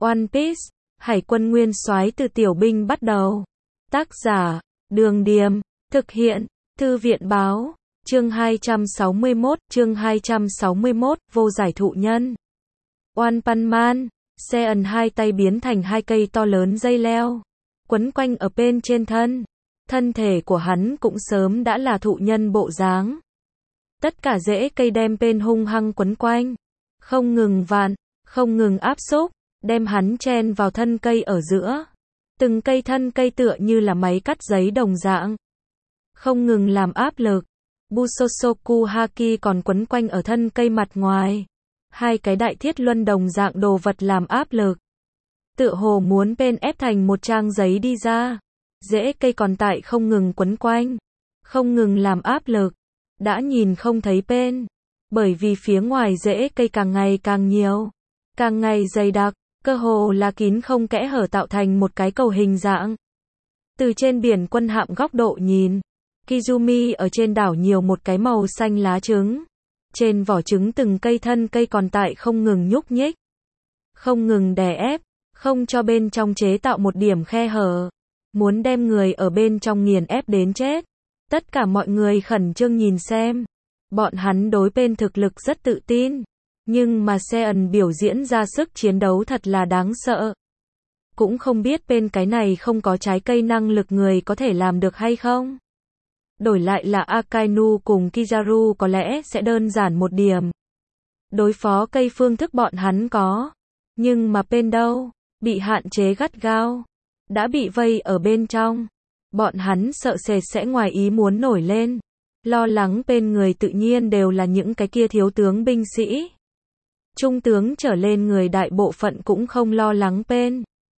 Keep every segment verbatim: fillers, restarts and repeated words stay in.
One Piece, Hải quân nguyên soái từ tiểu binh bắt đầu. Tác giả, Đường Điềm, thực hiện, Thư viện báo, chương hai trăm sáu mươi mốt, chương hai trăm sáu mươi mốt, vô giải thụ nhân. One Punch Man, Saiyan hai tay biến thành hai cây to lớn dây leo, quấn quanh ở bên trên thân. Thân thể của hắn cũng sớm đã là thụ nhân bộ dáng. Tất cả rễ cây đem bên hung hăng quấn quanh, không ngừng vạn, không ngừng áp xúc, đem hắn chen vào thân cây ở giữa. Từng cây thân cây tựa như là máy cắt giấy đồng dạng, không ngừng làm áp lực. Busosoku Haki còn quấn quanh ở thân cây mặt ngoài. Hai cái đại thiết luân đồng dạng đồ vật làm áp lực, tựa hồ muốn bên ép thành một trang giấy đi ra. Rễ cây còn tại không ngừng quấn quanh, không ngừng làm áp lực, đã nhìn không thấy bên, bởi vì phía ngoài rễ cây càng ngày càng nhiều, càng ngày dày đặc, cơ hồ là kín không kẽ hở tạo thành một cái cầu hình dạng. Từ trên biển quân hạm góc độ nhìn, Kizumi ở trên đảo nhiều một cái màu xanh lá trứng. Trên vỏ trứng từng cây thân cây còn tại không ngừng nhúc nhích, không ngừng đè ép, không cho bên trong chế tạo một điểm khe hở, muốn đem người ở bên trong nghiền ép đến chết. Tất cả mọi người khẩn trương nhìn xem, bọn hắn đối bên thực lực rất tự tin, nhưng mà Saiyan biểu diễn ra sức chiến đấu thật là đáng sợ. Cũng không biết bên cái này không có trái cây năng lực người có thể làm được hay không. Đổi lại là Akainu cùng Kizaru có lẽ sẽ đơn giản một điểm. Đối phó cây phương thức bọn hắn có, nhưng mà bên đâu, bị hạn chế gắt gao, đã bị vây ở bên trong. Bọn hắn sợ sệt sẽ ngoài ý muốn nổi lên, lo lắng bên người tự nhiên đều là những cái kia thiếu tướng binh sĩ. Trung tướng trở lên người đại bộ phận cũng không lo lắng bên.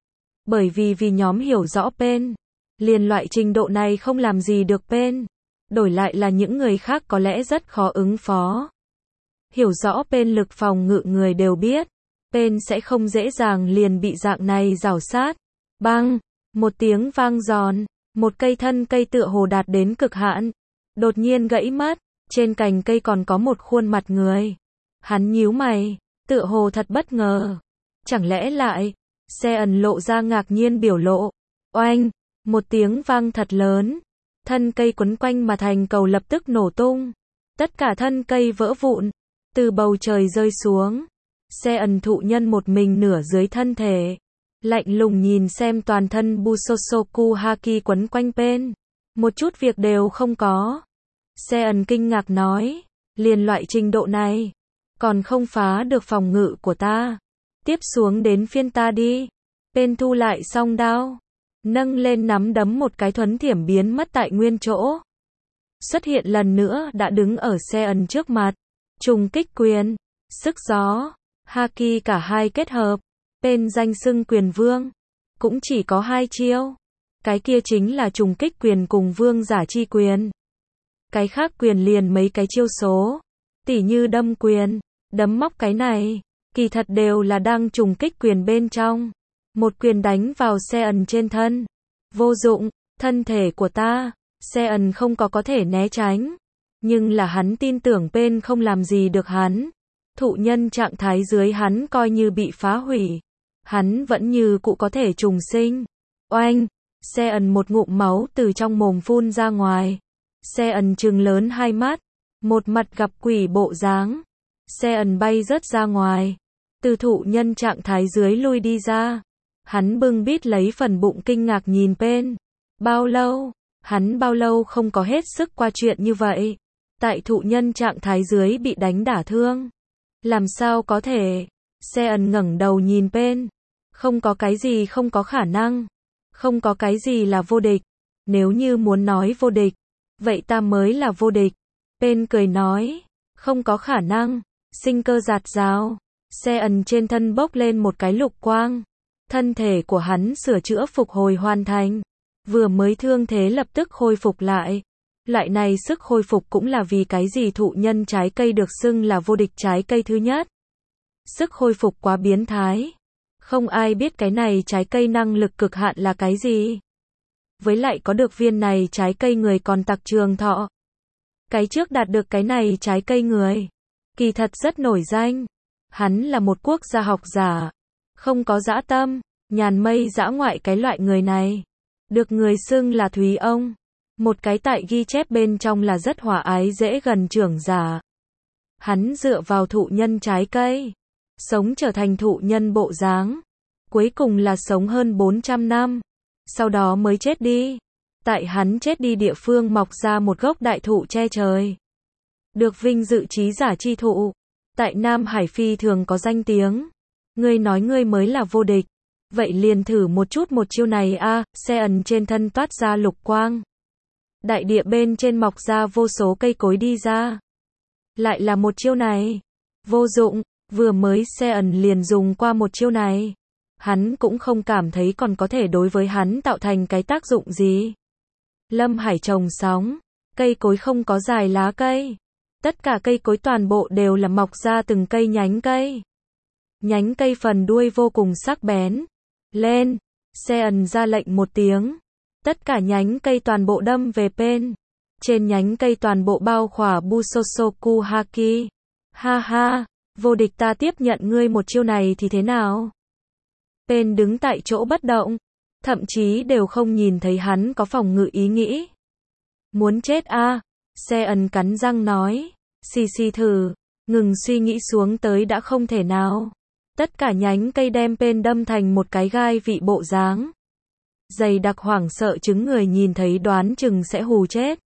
Bởi vì vì nhóm hiểu rõ bên, liền loại trình độ này không làm gì được bên. Đổi lại là những người khác có lẽ rất khó ứng phó. Hiểu rõ bên lực phòng ngự người đều biết, bên sẽ không dễ dàng liền bị dạng này rào sát. Bang, một tiếng vang giòn, một cây thân cây tựa hồ đạt đến cực hạn, đột nhiên gãy mất, trên cành cây còn có một khuôn mặt người. Hắn nhíu mày, tựa hồ thật bất ngờ. Chẳng lẽ lại, Saiyan lộ ra ngạc nhiên biểu lộ. Oanh, một tiếng vang thật lớn. Thân cây quấn quanh mà thành cầu lập tức nổ tung. Tất cả thân cây vỡ vụn, từ bầu trời rơi xuống. Saiyan thụ nhân một mình nửa dưới thân thể, lạnh lùng nhìn xem toàn thân Busosoku Haki quấn quanh bên, một chút việc đều không có. Saiyan kinh ngạc nói, liền loại trình độ này, còn không phá được phòng ngự của ta. Tiếp xuống đến phiên ta đi. Bên thu lại song đao, nâng lên nắm đấm một cái thuấn thiểm biến mất tại nguyên chỗ. Xuất hiện lần nữa đã đứng ở Saiyan trước mặt. Trùng kích quyền, sức gió, Haki cả hai kết hợp. Bên danh xưng quyền vương, cũng chỉ có hai chiêu. Cái kia chính là trùng kích quyền cùng vương giả chi quyền. Cái khác quyền liền mấy cái chiêu số, tỉ như đâm quyền, đấm móc cái này, kỳ thật đều là đang trùng kích quyền bên trong. Một quyền đánh vào Saiyan trên thân. Vô dụng, thân thể của ta, Saiyan không có có thể né tránh. Nhưng là hắn tin tưởng bên không làm gì được hắn. Thụ nhân trạng thái dưới hắn coi như bị phá hủy, hắn vẫn như cũ có thể trùng sinh. Oanh, Saiyan một ngụm máu từ trong mồm phun ra ngoài. Saiyan trừng lớn hai mắt, một mặt gặp quỷ bộ dáng. Saiyan bay rớt ra ngoài, từ thụ nhân trạng thái dưới lui đi ra. Hắn bưng bít lấy phần bụng kinh ngạc nhìn bên. Bao lâu, hắn bao lâu không có hết sức qua chuyện như vậy. Tại thụ nhân trạng thái dưới bị đánh đả thương. Làm sao có thể? Saiyan ngẩng đầu nhìn bên. Không có cái gì không có khả năng. Không có cái gì là vô địch. Nếu như muốn nói vô địch, vậy ta mới là vô địch. Bên cười nói, không có khả năng. Sinh cơ giạt rào. Saiyan trên thân bốc lên một cái lục quang. Thân thể của hắn sửa chữa phục hồi hoàn thành. Vừa mới thương thế lập tức khôi phục lại. Loại này sức khôi phục cũng là vì cái gì thụ nhân trái cây được xưng là vô địch trái cây thứ nhất. Sức khôi phục quá biến thái. Không ai biết cái này trái cây năng lực cực hạn là cái gì. Với lại có được viên này trái cây người còn tặc trường thọ. Cái trước đạt được cái này trái cây người, kỳ thật rất nổi danh. Hắn là một quốc gia học giả. không có dã tâm, nhàn mây dã ngoại cái loại người này. Được người xưng là Thúy ông. Một cái tại ghi chép bên trong là rất hòa ái dễ gần trưởng giả. Hắn dựa vào thụ nhân trái cây, sống trở thành thụ nhân bộ dáng. Cuối cùng là sống hơn bốn trăm năm. Sau đó mới chết đi. Tại hắn chết đi địa phương mọc ra một gốc đại thụ che trời. Được vinh dự trí giả chi thụ. Tại Nam Hải phi thường có danh tiếng. Ngươi nói ngươi mới là vô địch. Vậy liền thử một chút một chiêu này a. Xe ẩn trên thân toát ra lục quang. Đại địa bên trên mọc ra vô số cây cối đi ra. Lại là một chiêu này. Vô dụng, vừa mới xe ẩn liền dùng qua một chiêu này. Hắn cũng không cảm thấy còn có thể đối với hắn tạo thành cái tác dụng gì. Lâm Hải trồng sóng. Cây cối không có dài lá cây. Tất cả cây cối toàn bộ đều là mọc ra từng cây nhánh cây. Nhánh cây phần đuôi vô cùng sắc bén. Lên. Xe ẩn ra lệnh một tiếng. Tất cả nhánh cây toàn bộ đâm về Pen. Trên nhánh cây toàn bộ bao khỏa Busosoku Haki. Ha ha, vô địch ta tiếp nhận ngươi một chiêu này thì thế nào? Pen đứng tại chỗ bất động. Thậm chí đều không nhìn thấy hắn có phòng ngự ý nghĩ. Muốn chết a? À? Xe ẩn cắn răng nói. Xì xì thử. Ngừng suy nghĩ xuống tới đã không thể nào. Tất cả nhánh cây đem Pen đâm thành một cái gai vị bộ dáng. Dày đặc hoảng sợ chứng người nhìn thấy đoán chừng sẽ hù chết.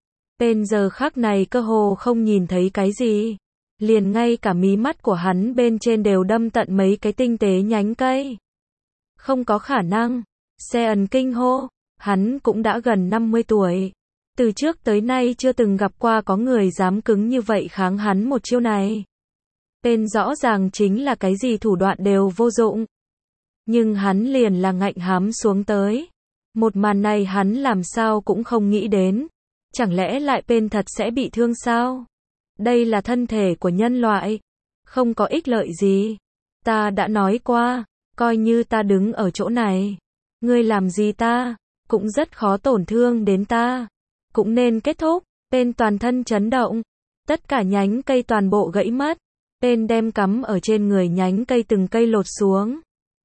Pen giờ khắc này cơ hồ không nhìn thấy cái gì. Liền ngay cả mí mắt của hắn bên trên đều đâm tận mấy cái tinh tế nhánh cây. Không có khả năng. Xe ẩn kinh hô. Hắn cũng đã gần năm mươi tuổi. Từ trước tới nay chưa từng gặp qua có người dám cứng như vậy kháng hắn một chiêu này. Pen rõ ràng chính là cái gì thủ đoạn đều vô dụng. Nhưng hắn liền là ngạnh hám xuống tới. Một màn này hắn làm sao cũng không nghĩ đến. Chẳng lẽ lại Pen thật sẽ bị thương sao? Đây là thân thể của nhân loại. Không có ích lợi gì. Ta đã nói qua. Coi như ta đứng ở chỗ này. Ngươi làm gì ta? Cũng rất khó tổn thương đến ta. Cũng nên kết thúc. Pen toàn thân chấn động. Tất cả nhánh cây toàn bộ gãy mất. Pen đem cắm ở trên người nhánh cây từng cây lột xuống.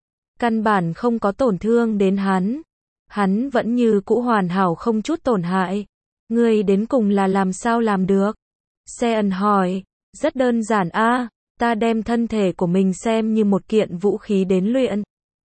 Căn bản không có tổn thương đến hắn. Hắn vẫn như cũ hoàn hảo không chút tổn hại. Ngươi đến cùng là làm sao làm được? Xe ẩn hỏi. Rất đơn giản a, ta đem thân thể của mình xem như một kiện vũ khí đến luyện.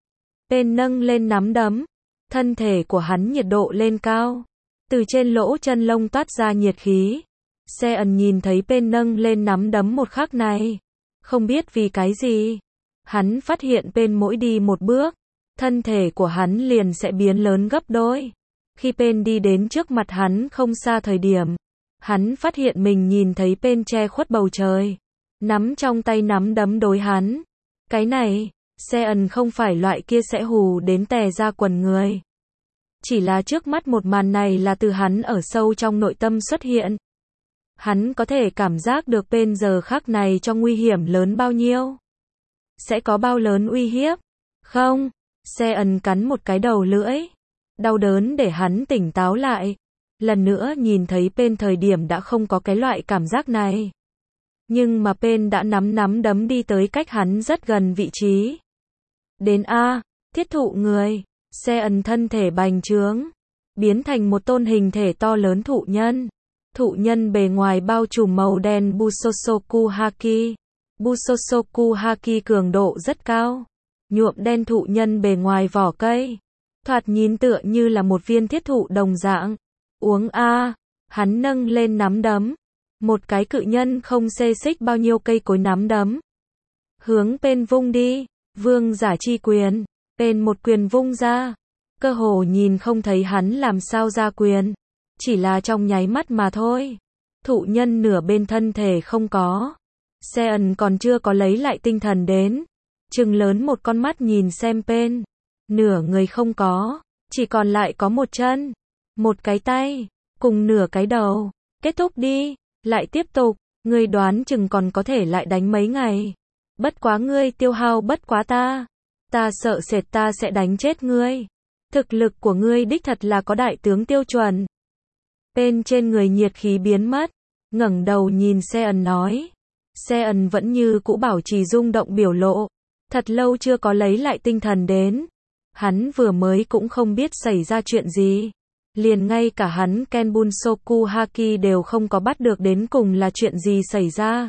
Pen nâng lên nắm đấm. Thân thể của hắn nhiệt độ lên cao. Từ trên lỗ chân lông toát ra nhiệt khí. Xe ẩn nhìn thấy Pen nâng lên nắm đấm một khắc này. Không biết vì cái gì. Hắn phát hiện Pen mỗi đi một bước. Thân thể của hắn liền sẽ biến lớn gấp đôi. Khi Pen đi đến trước mặt hắn không xa thời điểm. Hắn phát hiện mình nhìn thấy Pen che khuất bầu trời. Nắm trong tay nắm đấm đối hắn. Cái này, xe ẩn không phải loại kia sẽ hù đến tè ra quần người. Chỉ là trước mắt một màn này là từ hắn ở sâu trong nội tâm xuất hiện. Hắn có thể cảm giác được Pen giờ khắc này trong nguy hiểm lớn bao nhiêu. Sẽ có bao lớn uy hiếp. Không, xe ẩn cắn một cái đầu lưỡi. Đau đớn để hắn tỉnh táo lại. Lần nữa nhìn thấy Pen thời điểm đã không có cái loại cảm giác này. Nhưng mà Pen đã nắm nắm đấm đi tới cách hắn rất gần vị trí. Đến A, thiết thụ người. Xe ẩn thân thể bành trướng. Biến thành một tôn hình thể to lớn thụ nhân. Thụ nhân bề ngoài bao trùm màu đen Busosoku Haki. Busosoku Haki cường độ rất cao. Nhuộm đen thụ nhân bề ngoài vỏ cây. Thoạt nhìn tựa như là một viên thiết thụ đồng dạng. Uống a, hắn nâng lên nắm đấm. Một cái cự nhân không xê xích bao nhiêu cây cối nắm đấm. Hướng Pen vung đi. Vương giả chi quyền. Pen một quyền vung ra. Cơ hồ nhìn không thấy hắn làm sao ra quyền. Chỉ là trong nháy mắt mà thôi. Thụ nhân nửa bên thân thể không có. Xe ẩn còn chưa có lấy lại tinh thần đến. Trừng lớn một con mắt nhìn xem Pen. Nửa người không có. Chỉ còn lại có một chân. Một cái tay. Cùng nửa cái đầu. Kết thúc đi. Lại tiếp tục. Ngươi đoán chừng còn có thể lại đánh mấy ngày. Bất quá ngươi tiêu hao bất quá ta. Ta sợ sệt ta sẽ đánh chết ngươi. Thực lực của ngươi đích thật là có đại tướng tiêu chuẩn. Pen trên người nhiệt khí biến mất. Ngẩng đầu nhìn xe ẩn nói. Xe ẩn vẫn như cũ bảo trì rung động biểu lộ. Thật lâu chưa có lấy lại tinh thần đến. Hắn vừa mới cũng không biết xảy ra chuyện gì. Liền ngay cả hắn Ken Bunsoku Haki đều không có bắt được đến cùng là chuyện gì xảy ra.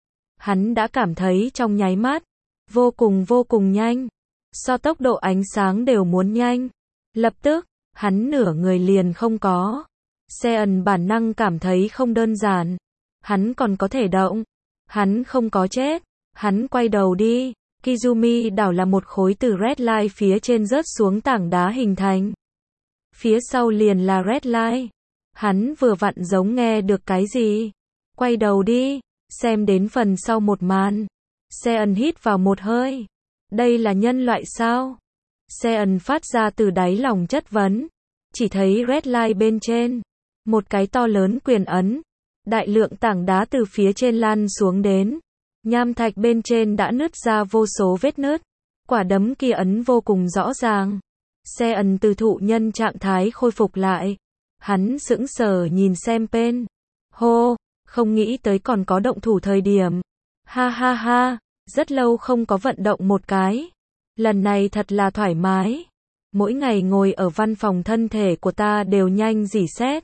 Hắn đã cảm thấy trong nháy mắt, vô cùng vô cùng nhanh. So tốc độ ánh sáng đều muốn nhanh. Lập tức, hắn nửa người liền không có. Sean bản năng cảm thấy không đơn giản. Hắn còn có thể động. Hắn không có chết. Hắn quay đầu đi. Kizumi đảo là một khối từ Red Line phía trên rớt xuống tảng đá hình thành. Phía sau liền là Red Line. Hắn vừa vặn giống nghe được cái gì. Quay đầu đi. Xem đến phần sau một màn. Sean hít vào một hơi. Đây là nhân loại sao? Sean phát ra từ đáy lòng chất vấn. Chỉ thấy Red Line bên trên. Một cái to lớn quyền ấn. Đại lượng tảng đá từ phía trên lan xuống đến. Nham thạch bên trên đã nứt ra vô số vết nứt. Quả đấm kia ấn vô cùng rõ ràng. Sean từ thụ nhân trạng thái khôi phục lại. Hắn sững sờ nhìn xem Pen. Hô, không nghĩ tới còn có động thủ thời điểm. Ha ha ha, rất lâu không có vận động một cái. Lần này thật là thoải mái. Mỗi ngày ngồi ở văn phòng thân thể của ta đều nhanh rỉ sét.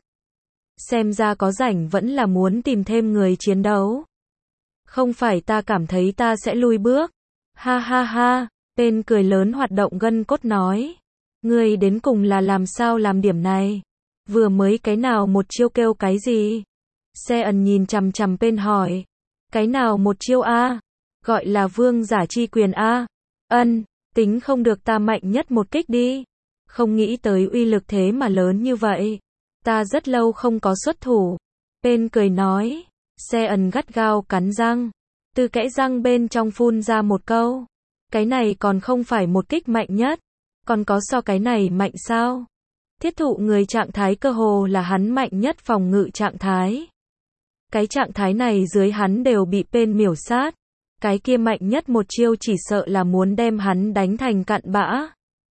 Xem ra có rảnh vẫn là muốn tìm thêm người chiến đấu. Không phải ta cảm thấy ta sẽ lui bước. Ha ha ha, Pen cười lớn hoạt động gân cốt nói. Ngươi đến cùng là làm sao làm điểm này? Vừa mới cái nào một chiêu kêu cái gì? Sean nhìn chằm chằm Pen hỏi. Cái nào một chiêu a? Gọi là vương giả chi quyền a? Ân, tính không được ta mạnh nhất một kích đi. Không nghĩ tới uy lực thế mà lớn như vậy. Ta rất lâu không có xuất thủ. Pen cười nói. Sean gắt gao cắn răng. Từ kẽ răng bên trong phun ra một câu. Cái này còn không phải một kích mạnh nhất. Còn có so cái này mạnh sao? Thiết thụ người trạng thái cơ hồ là hắn mạnh nhất phòng ngự trạng thái. Cái trạng thái này dưới hắn đều bị Pen miểu sát. Cái kia mạnh nhất một chiêu chỉ sợ là muốn đem hắn đánh thành cặn bã.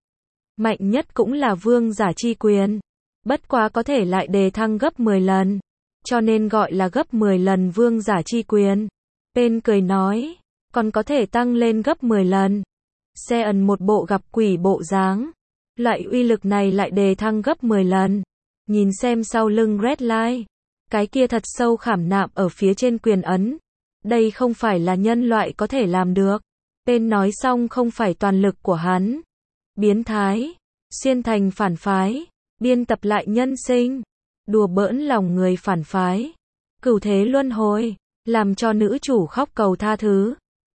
Mạnh nhất cũng là vương giả chi quyền. Bất quá có thể lại đề thăng gấp mười lần. Cho nên gọi là gấp mười lần vương giả chi quyền. Pen cười nói. Còn có thể tăng lên gấp mười lần. Sean một bộ gặp quỷ bộ dáng. Loại uy lực này lại đề thăng gấp mười lần. Nhìn xem sau lưng Red Line. Cái kia thật sâu khảm nạm ở phía trên quyền ấn. Đây không phải là nhân loại có thể làm được. Pen nói xong không phải toàn lực của hắn. Biến thái. Xuyên thành phản phái. Biên tập lại nhân sinh. Đùa bỡn lòng người phản phái. Cửu thế luân hồi. Làm cho nữ chủ khóc cầu tha thứ.